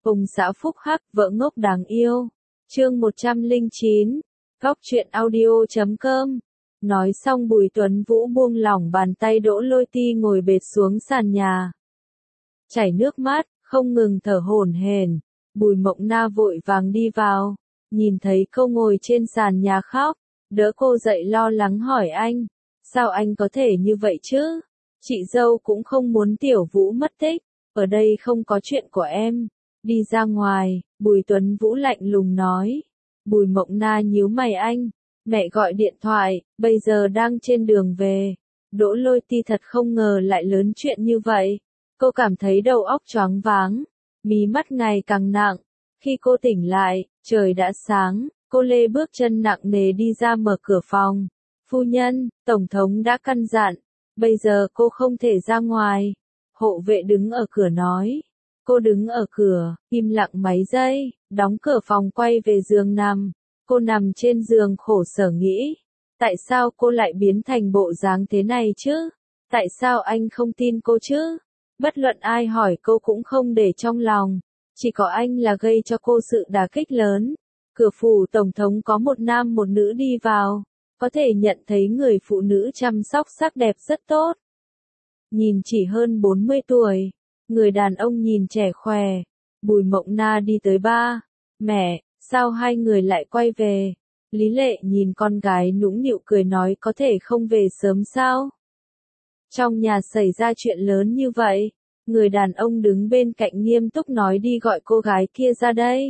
Ông xã phúc hắc, vợ ngốc đáng yêu. Chương 109. Góc truyện audio.com. Nói xong Bùi Tuấn Vũ buông lỏng bàn tay Đỗ Lôi Ti ngồi bệt xuống sàn nhà. Chảy nước mắt, không ngừng thở hổn hển. Bùi Mộng Na vội vàng đi vào, nhìn thấy cô ngồi trên sàn nhà khóc, đỡ cô dậy lo lắng hỏi anh, sao anh có thể như vậy chứ? Chị dâu cũng không muốn Tiểu Vũ mất tích, ở đây không có chuyện của em, đi ra ngoài, Bùi Tuấn Vũ lạnh lùng nói. Bùi Mộng Na nhíu mày anh, mẹ gọi điện thoại, bây giờ đang trên đường về. Đỗ Lôi Ti thật không ngờ lại lớn chuyện như vậy, cô cảm thấy đầu óc choáng váng, mí mắt ngày càng nặng. Khi cô tỉnh lại, trời đã sáng, cô lê bước chân nặng nề đi ra mở cửa phòng. Phu nhân, Tổng thống đã căn dặn, bây giờ cô không thể ra ngoài. Hộ vệ đứng ở cửa nói. Cô đứng ở cửa, im lặng mấy giây, đóng cửa phòng quay về giường nằm. Cô nằm trên giường khổ sở nghĩ. Tại sao cô lại biến thành bộ dáng thế này chứ? Tại sao anh không tin cô chứ? Bất luận ai hỏi cô cũng không để trong lòng. Chỉ có anh là gây cho cô sự đả kích lớn. Cửa phủ Tổng thống có một nam một nữ đi vào. Có thể nhận thấy người phụ nữ chăm sóc sắc đẹp rất tốt. Nhìn chỉ hơn 40 tuổi. Người đàn ông nhìn trẻ khỏe. Bùi Mộng Na đi tới ba. Mẹ, sao hai người lại quay về? Lý Lệ nhìn con gái nũng nịu cười nói có thể không về sớm sao? Trong nhà xảy ra chuyện lớn như vậy. Người đàn ông đứng bên cạnh nghiêm túc nói đi gọi cô gái kia ra đây.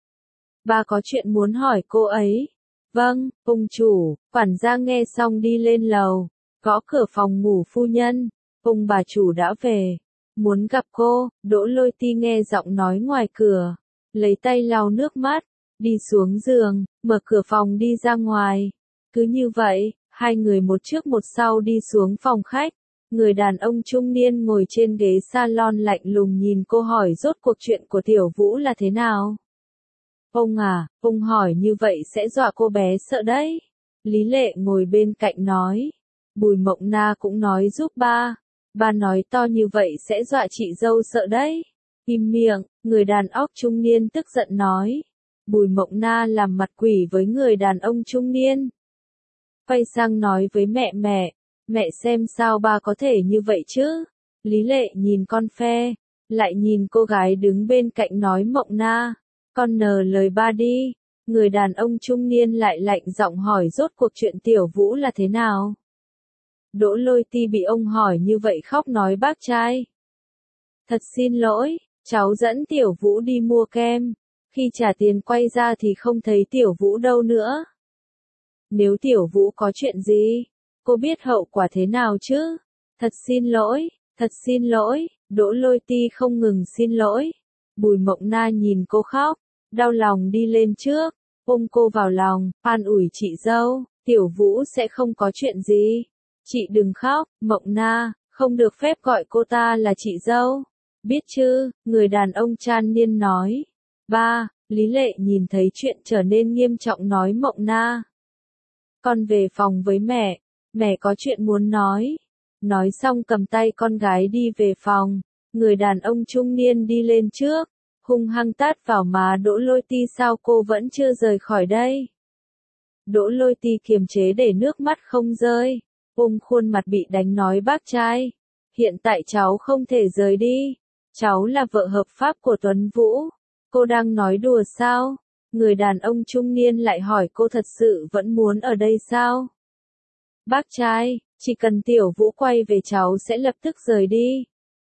Ba có chuyện muốn hỏi cô ấy. Vâng, ông chủ, quản gia nghe xong đi lên lầu, gõ cửa phòng ngủ phu nhân, ông bà chủ đã về, muốn gặp cô. Đỗ Lôi Ti nghe giọng nói ngoài cửa, lấy tay lau nước mắt, đi xuống giường, mở cửa phòng đi ra ngoài. Cứ như vậy, hai người một trước một sau đi xuống phòng khách. Người đàn ông trung niên ngồi trên ghế salon lạnh lùng nhìn cô hỏi rốt cuộc chuyện của Tiểu Vũ là thế nào? Ông à, ông hỏi như vậy sẽ dọa cô bé sợ đấy. Lý Lệ ngồi bên cạnh nói. Bùi Mộng Na cũng nói giúp ba. Ba nói to như vậy sẽ dọa chị dâu sợ đấy. Im miệng, người đàn ông trung niên tức giận nói. Bùi Mộng Na làm mặt quỷ với người đàn ông trung niên. Quay sang nói với mẹ xem sao ba có thể như vậy chứ. Lý Lệ nhìn con phe, lại nhìn cô gái đứng bên cạnh nói Mộng Na. Con nờ lời ba đi. Người đàn ông trung niên lại lạnh giọng hỏi rốt cuộc chuyện Tiểu Vũ là thế nào. Đỗ Lôi Ti bị ông hỏi như vậy khóc nói bác trai. Thật xin lỗi, cháu dẫn Tiểu Vũ đi mua kem. Khi trả tiền quay ra thì không thấy Tiểu Vũ đâu nữa. Nếu Tiểu Vũ có chuyện gì, cô biết hậu quả thế nào chứ? Thật xin lỗi, Đỗ Lôi Ti không ngừng xin lỗi. Bùi Mộng Na nhìn cô khóc, đau lòng đi lên trước, ôm cô vào lòng, an ủi chị dâu, Tiểu Vũ sẽ không có chuyện gì. Chị đừng khóc, Mộng Na, không được phép gọi cô ta là chị dâu. Biết chứ, người đàn ông Chan Niên nói. Ba, Lý Lệ nhìn thấy chuyện trở nên nghiêm trọng nói Mộng Na. Con về phòng với mẹ có chuyện muốn nói. Nói xong cầm tay con gái đi về phòng, người đàn ông trung niên đi lên trước, hung hăng tát vào má Đỗ Lôi Ti sao cô vẫn chưa rời khỏi đây. Đỗ Lôi Ti kiềm chế để nước mắt không rơi, ôm khuôn mặt bị đánh nói bác trai. Hiện tại cháu không thể rời đi, cháu là vợ hợp pháp của Tuấn Vũ. Cô đang nói đùa sao? Người đàn ông trung niên lại hỏi cô thật sự vẫn muốn ở đây sao? Bác trai, chỉ cần Tiểu Vũ quay về cháu sẽ lập tức rời đi.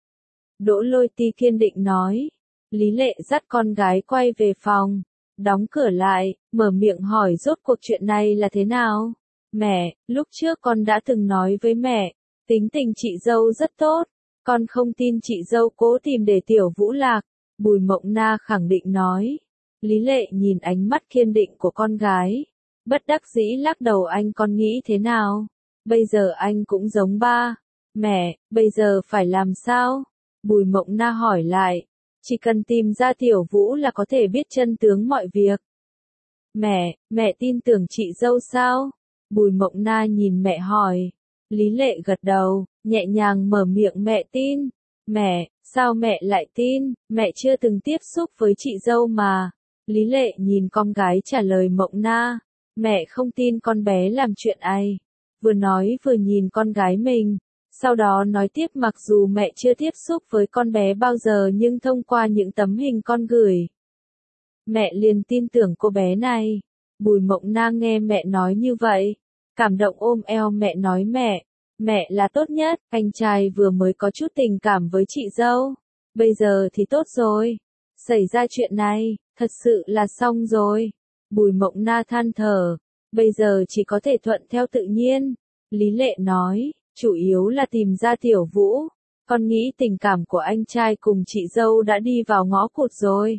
Đỗ Lôi Ti kiên định nói. Lý Lệ dắt con gái quay về phòng, đóng cửa lại, mở miệng hỏi rốt cuộc chuyện này là thế nào? Mẹ, lúc trước con đã từng nói với mẹ, tính tình chị dâu rất tốt, con không tin chị dâu cố tìm để Tiểu Vũ lạc. Bùi Mộng Na khẳng định nói. Lý Lệ nhìn ánh mắt kiên định của con gái, bất đắc dĩ lắc đầu anh con nghĩ thế nào? Bây giờ anh cũng giống ba. Mẹ, bây giờ phải làm sao? Bùi Mộng Na hỏi lại. Chỉ cần tìm ra Tiểu Vũ là có thể biết chân tướng mọi việc. Mẹ tin tưởng chị dâu sao? Bùi Mộng Na nhìn mẹ hỏi. Lý Lệ gật đầu, nhẹ nhàng mở miệng mẹ tin. Mẹ, Sao mẹ lại tin, mẹ chưa từng tiếp xúc với chị dâu mà. Lý Lệ nhìn con gái trả lời Mộng Na, mẹ không tin con bé làm chuyện ấy. Vừa nói vừa nhìn con gái mình, sau đó nói tiếp mặc dù mẹ chưa tiếp xúc với con bé bao giờ nhưng thông qua những tấm hình con gửi, mẹ liền tin tưởng cô bé này. Bùi Mộng Na nghe mẹ nói như vậy, cảm động ôm eo mẹ nói mẹ là tốt nhất, anh trai vừa mới có chút tình cảm với chị dâu, bây giờ thì tốt rồi. Xảy ra chuyện này, thật sự là xong rồi. Bùi Mộng Na than thở, bây giờ chỉ có thể thuận theo tự nhiên. Lý Lệ nói, chủ yếu là tìm ra Tiểu Vũ, con nghĩ tình cảm của anh trai cùng chị dâu đã đi vào ngõ cụt rồi.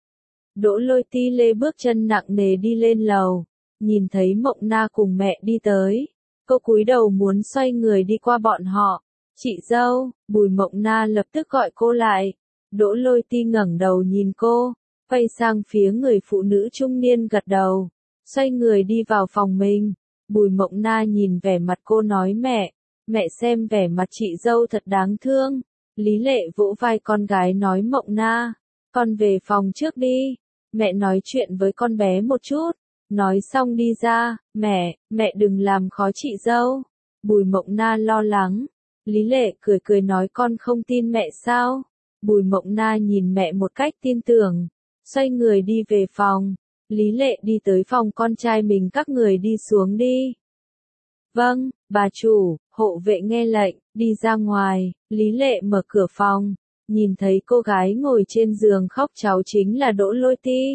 Đỗ Lôi Ti lê bước chân nặng nề đi lên lầu, nhìn thấy Mộng Na cùng mẹ đi tới, cô cúi đầu muốn xoay người đi qua bọn họ. Chị dâu, Bùi Mộng Na lập tức gọi cô lại. Đỗ Lôi Ti ngẩng đầu nhìn cô, quay sang phía người phụ nữ trung niên gật đầu, xoay người đi vào phòng mình. Bùi Mộng Na nhìn vẻ mặt cô nói mẹ xem vẻ mặt chị dâu thật đáng thương. Lý Lệ vỗ vai con gái nói Mộng Na, con về phòng trước đi, mẹ nói chuyện với con bé một chút. Nói xong đi ra, mẹ đừng làm khó chị dâu. Bùi Mộng Na lo lắng. Lý Lệ cười nói con không tin mẹ sao? Bùi Mộng Na nhìn mẹ một cách tin tưởng, xoay người đi về phòng. Lý Lệ đi tới phòng con trai mình, các người đi xuống đi. Vâng, bà chủ. Hộ vệ nghe lệnh, đi ra ngoài. Lý Lệ mở cửa phòng, nhìn thấy cô gái ngồi trên giường khóc cháu chính là Đỗ Lôi Ti.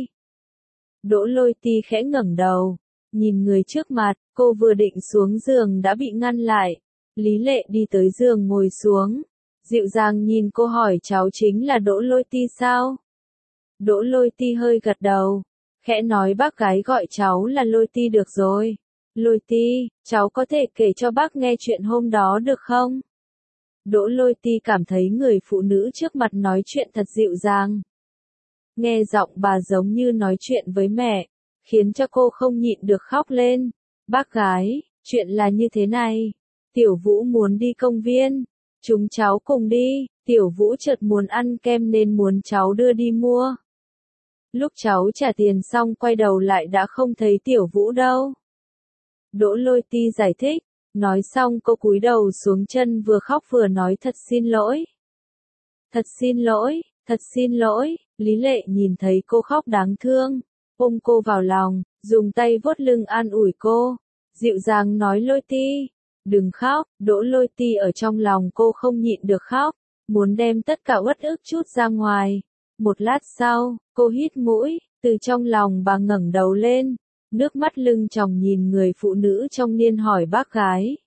Đỗ Lôi Ti khẽ ngẩng đầu, nhìn người trước mặt, cô vừa định xuống giường đã bị ngăn lại. Lý Lệ đi tới giường ngồi xuống, dịu dàng nhìn cô hỏi cháu chính là Đỗ Lôi Ti sao? Đỗ Lôi Ti hơi gật đầu, khẽ nói bác gái gọi cháu là Lôi Ti được rồi. Lôi Ti, cháu có thể kể cho bác nghe chuyện hôm đó được không? Đỗ Lôi Ti cảm thấy người phụ nữ trước mặt nói chuyện thật dịu dàng. Nghe giọng bà giống như nói chuyện với mẹ, khiến cho cô không nhịn được khóc lên. Bác gái, chuyện là như thế này. Tiểu Vũ muốn đi công viên. Chúng cháu cùng đi. Tiểu Vũ chợt muốn ăn kem nên muốn cháu đưa đi mua. Lúc cháu trả tiền xong quay đầu lại đã không thấy Tiểu Vũ đâu. Đỗ Lôi Ti giải thích. Nói xong cô cúi đầu xuống chân vừa khóc vừa nói thật xin lỗi. Thật xin lỗi, thật xin lỗi. Lý Lệ nhìn thấy cô khóc đáng thương, ôm cô vào lòng, dùng tay vuốt lưng an ủi cô, dịu dàng nói Lôi Ti, đừng khóc. Đỗ Lôi Ti ở trong lòng cô không nhịn được khóc, muốn đem tất cả uất ức trút ra ngoài. Một lát sau, cô hít mũi, từ trong lòng bà ngẩng đầu lên, nước mắt lưng tròng nhìn người phụ nữ trong niên hỏi bác gái.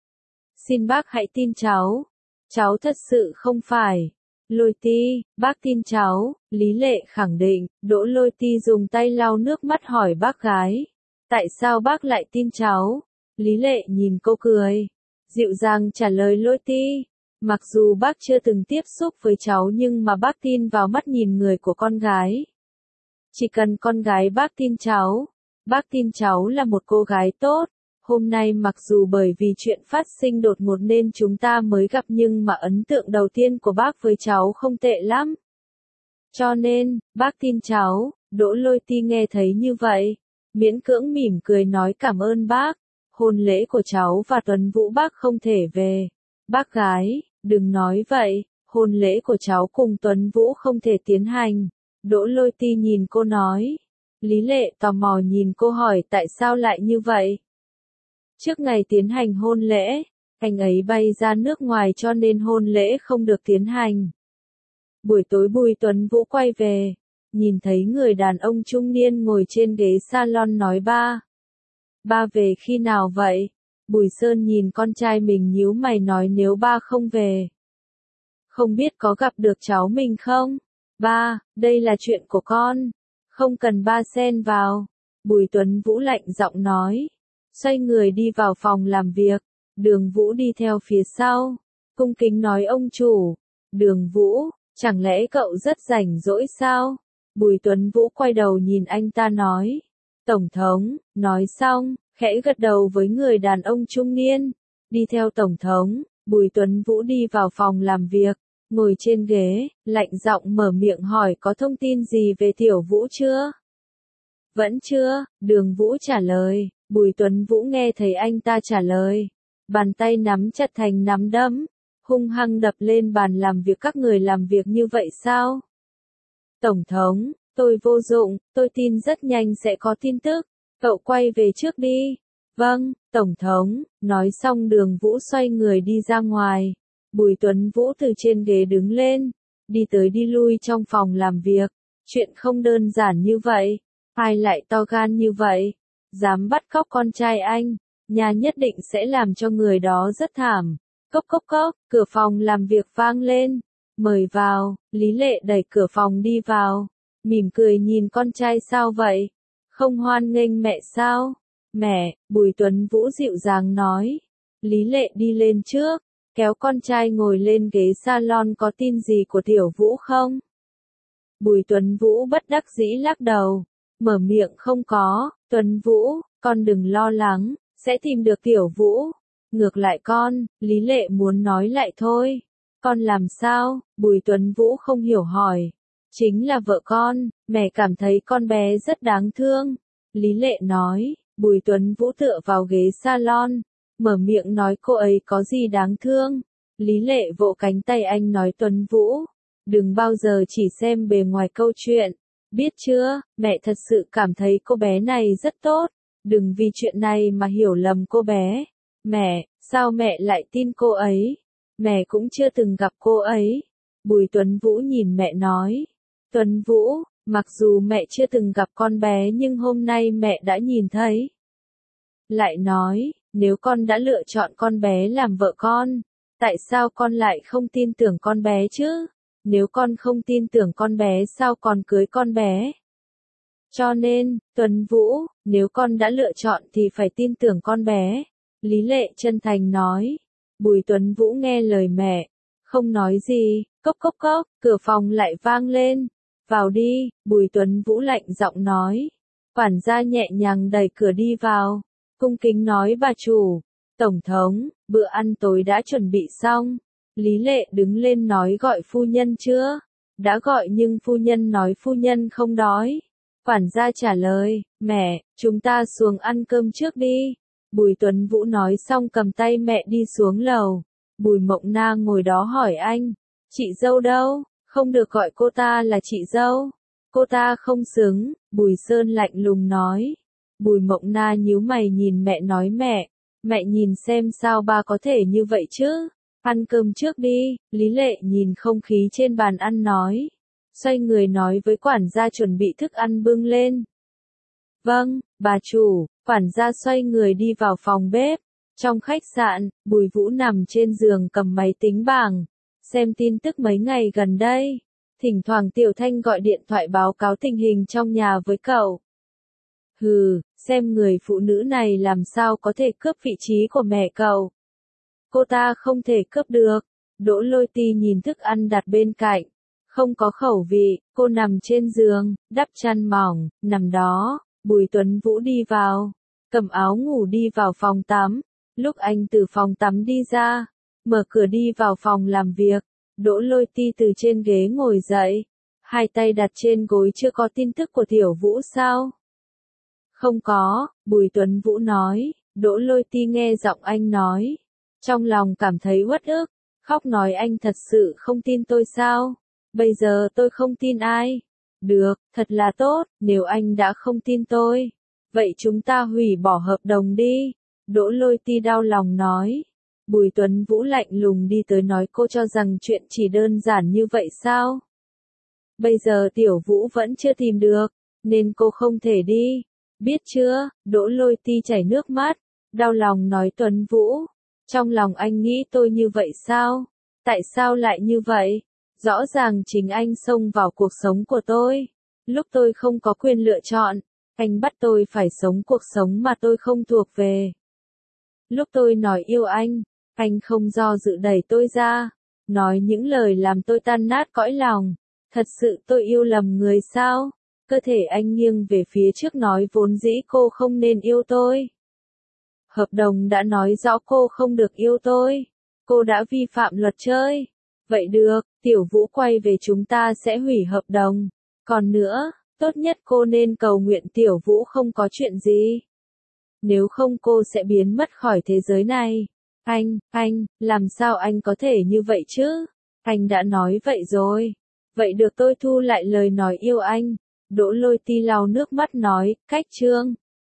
Xin bác hãy tin cháu thật sự không phải. Lôi Ti, bác tin cháu. Lý Lệ khẳng định. Đỗ Lôi Ti dùng tay lau nước mắt hỏi bác gái. Tại sao bác lại tin cháu? Lý Lệ nhìn cô cười, dịu dàng trả lời Lôi Ti. Mặc dù bác chưa từng tiếp xúc với cháu nhưng mà bác tin vào mắt nhìn người của con gái. Chỉ cần con gái bác tin cháu là một cô gái tốt. Hôm nay mặc dù bởi vì chuyện phát sinh đột ngột nên chúng ta mới gặp nhưng mà ấn tượng đầu tiên của bác với cháu không tệ lắm. Cho nên, bác tin cháu. Đỗ Lôi Ti nghe thấy như vậy, miễn cưỡng mỉm cười nói cảm ơn bác. Hôn lễ của cháu và Tuấn Vũ bác không thể về. Bác gái, đừng nói vậy, hôn lễ của cháu cùng Tuấn Vũ không thể tiến hành. Đỗ Lôi Ti nhìn cô nói. Lý Lệ tò mò nhìn cô hỏi tại sao lại như vậy. Trước ngày tiến hành hôn lễ, anh ấy bay ra nước ngoài cho nên hôn lễ không được tiến hành. Buổi tối Bùi Tuấn Vũ quay về, nhìn thấy người đàn ông trung niên ngồi trên ghế salon nói ba về khi nào vậy? Bùi Sơn nhìn con trai mình nhíu mày nói nếu ba không về, không biết có gặp được cháu mình không? Ba, đây là chuyện của con, không cần ba xen vào. Bùi Tuấn Vũ lạnh giọng nói, xoay người đi vào phòng làm việc. Đường Vũ đi theo phía sau, cung kính nói ông chủ. Đường Vũ, chẳng lẽ cậu rất rảnh rỗi sao? Bùi Tuấn Vũ quay đầu nhìn anh ta nói. Tổng thống, nói xong, khẽ gật đầu với người đàn ông trung niên. Đi theo Tổng thống, Bùi Tuấn Vũ đi vào phòng làm việc. ngồi trên ghế, lạnh giọng mở miệng hỏi có thông tin gì về Tiểu Vũ chưa? Vẫn chưa, Đường Vũ trả lời. Bùi Tuấn Vũ nghe thấy anh ta trả lời. Bàn tay nắm chặt thành nắm đấm, hung hăng đập lên bàn làm việc. Các người làm việc như vậy sao? Tổng thống, tôi vô dụng, tôi tin rất nhanh sẽ có tin tức. Cậu quay về trước đi. Vâng, Tổng thống, nói xong Đường Vũ xoay người đi ra ngoài. Bùi Tuấn Vũ từ trên ghế đứng lên, đi tới đi lui trong phòng làm việc. Chuyện không đơn giản như vậy. Ai lại to gan như vậy? Dám bắt cóc con trai anh, nhà nhất định sẽ làm cho người đó rất thảm. Cốc cốc cốc, cửa phòng làm việc vang lên. Mời vào, Lý Lệ đẩy cửa phòng đi vào. Mỉm cười nhìn con trai sao vậy? Không hoan nghênh mẹ sao? Mẹ, Bùi Tuấn Vũ dịu dàng nói. Lý Lệ đi lên trước, kéo con trai ngồi lên ghế salon. Có tin gì của Tiểu Vũ không? Bùi Tuấn Vũ bất đắc dĩ lắc đầu, mở miệng không có. Tuấn Vũ, con đừng lo lắng, sẽ tìm được Tiểu Vũ. Ngược lại con, Lý Lệ muốn nói lại thôi. Con làm sao? Bùi Tuấn Vũ không hiểu hỏi. Chính là vợ con, mẹ cảm thấy con bé rất đáng thương. Lý Lệ nói. Bùi Tuấn Vũ tựa vào ghế salon, mở miệng nói cô ấy có gì đáng thương. Lý Lệ vỗ cánh tay anh nói Tuấn Vũ, đừng bao giờ chỉ xem bề ngoài câu chuyện. Biết chưa, mẹ thật sự cảm thấy cô bé này rất tốt. Đừng vì chuyện này mà hiểu lầm cô bé. Mẹ, sao mẹ lại tin cô ấy? Mẹ cũng chưa từng gặp cô ấy. Bùi Tuấn Vũ nhìn mẹ nói. Tuấn Vũ, mặc dù mẹ chưa từng gặp con bé nhưng hôm nay mẹ đã nhìn thấy. Lại nói, nếu con đã lựa chọn con bé làm vợ con, tại sao con lại không tin tưởng con bé chứ? Nếu con không tin tưởng con bé sao còn cưới con bé? Cho nên, Tuấn Vũ, nếu con đã lựa chọn thì phải tin tưởng con bé. Lý Lệ chân thành nói. Bùi Tuấn Vũ nghe lời mẹ, không nói gì. Cốc cốc cốc, cửa phòng lại vang lên. Vào đi, Bùi Tuấn Vũ lạnh giọng nói. Quản gia nhẹ nhàng đẩy cửa đi vào, cung kính nói bà chủ. Tổng thống, bữa ăn tối đã chuẩn bị xong. Lý Lệ đứng lên nói gọi phu nhân chưa? Đã gọi nhưng phu nhân nói phu nhân không đói. Quản gia trả lời, mẹ, chúng ta xuống ăn cơm trước đi. Bùi Tuấn Vũ nói xong cầm tay mẹ đi xuống lầu. Bùi Mộng Na ngồi đó hỏi anh, chị dâu đâu? Không được gọi cô ta là chị dâu. Cô ta không xứng, Bùi Sơn lạnh lùng nói. Bùi Mộng Na nhíu mày nhìn mẹ nói mẹ nhìn xem sao ba có thể như vậy chứ. Ăn cơm trước đi. Lý Lệ nhìn không khí trên bàn ăn nói. Xoay người nói với quản gia chuẩn bị thức ăn bưng lên. Vâng, bà chủ. Quản gia xoay người đi vào phòng bếp. Trong khách sạn, Bùi Vũ nằm trên giường cầm máy tính bảng, xem tin tức mấy ngày gần đây. Thỉnh thoảng Tiểu Thanh gọi điện thoại báo cáo tình hình trong nhà với cậu. Hừ, xem người phụ nữ này làm sao có thể cướp vị trí của mẹ cậu. Cô ta không thể cướp được. Đỗ Lôi Ti nhìn thức ăn đặt bên cạnh. Không có khẩu vị, cô nằm trên giường, đắp chăn mỏng, nằm đó. Bùi Tuấn Vũ đi vào, cầm áo ngủ đi vào phòng tắm. Lúc anh từ phòng tắm đi ra, mở cửa đi vào phòng làm việc. Đỗ Lôi Ti từ trên ghế ngồi dậy, hai tay đặt trên gối. Chưa có tin tức của Tiểu Vũ sao? Không có, Bùi Tuấn Vũ nói. Đỗ Lôi Ti nghe giọng anh nói, trong lòng cảm thấy uất ức, khóc nói anh thật sự không tin tôi sao? Bây giờ tôi không tin ai? Được, thật là tốt, nếu anh đã không tin tôi, vậy chúng ta hủy bỏ hợp đồng đi. Đỗ Lôi Ti đau lòng nói. Bùi Tuấn Vũ lạnh lùng đi tới nói cô cho rằng chuyện chỉ đơn giản như vậy sao? Bây giờ Tiểu Vũ vẫn chưa tìm được, nên cô không thể đi. Biết chưa? Đỗ Lôi Ti chảy nước mắt, đau lòng nói Tuấn Vũ. Trong lòng anh nghĩ tôi như vậy sao? Tại sao lại như vậy? Rõ ràng chính anh xông vào cuộc sống của tôi. Lúc tôi không có quyền lựa chọn, anh bắt tôi phải sống cuộc sống mà tôi không thuộc về. Lúc tôi nói yêu anh không do dự đẩy tôi ra, nói những lời làm tôi tan nát cõi lòng. Thật sự tôi yêu lầm người sao? Cơ thể anh nghiêng về phía trước nói vốn dĩ cô không nên yêu tôi. Hợp đồng đã nói rõ cô không được yêu tôi. Cô đã vi phạm luật chơi. Vậy được, Tiểu Vũ quay về chúng ta sẽ hủy hợp đồng. Còn nữa, tốt nhất cô nên cầu nguyện Tiểu Vũ không có chuyện gì. Nếu không cô sẽ biến mất khỏi thế giới này. Anh, làm sao anh có thể như vậy chứ? Anh đã nói vậy rồi. Vậy được tôi thu lại lời nói yêu anh. Đỗ Lôi Ti lau nước mắt nói, cách Trương.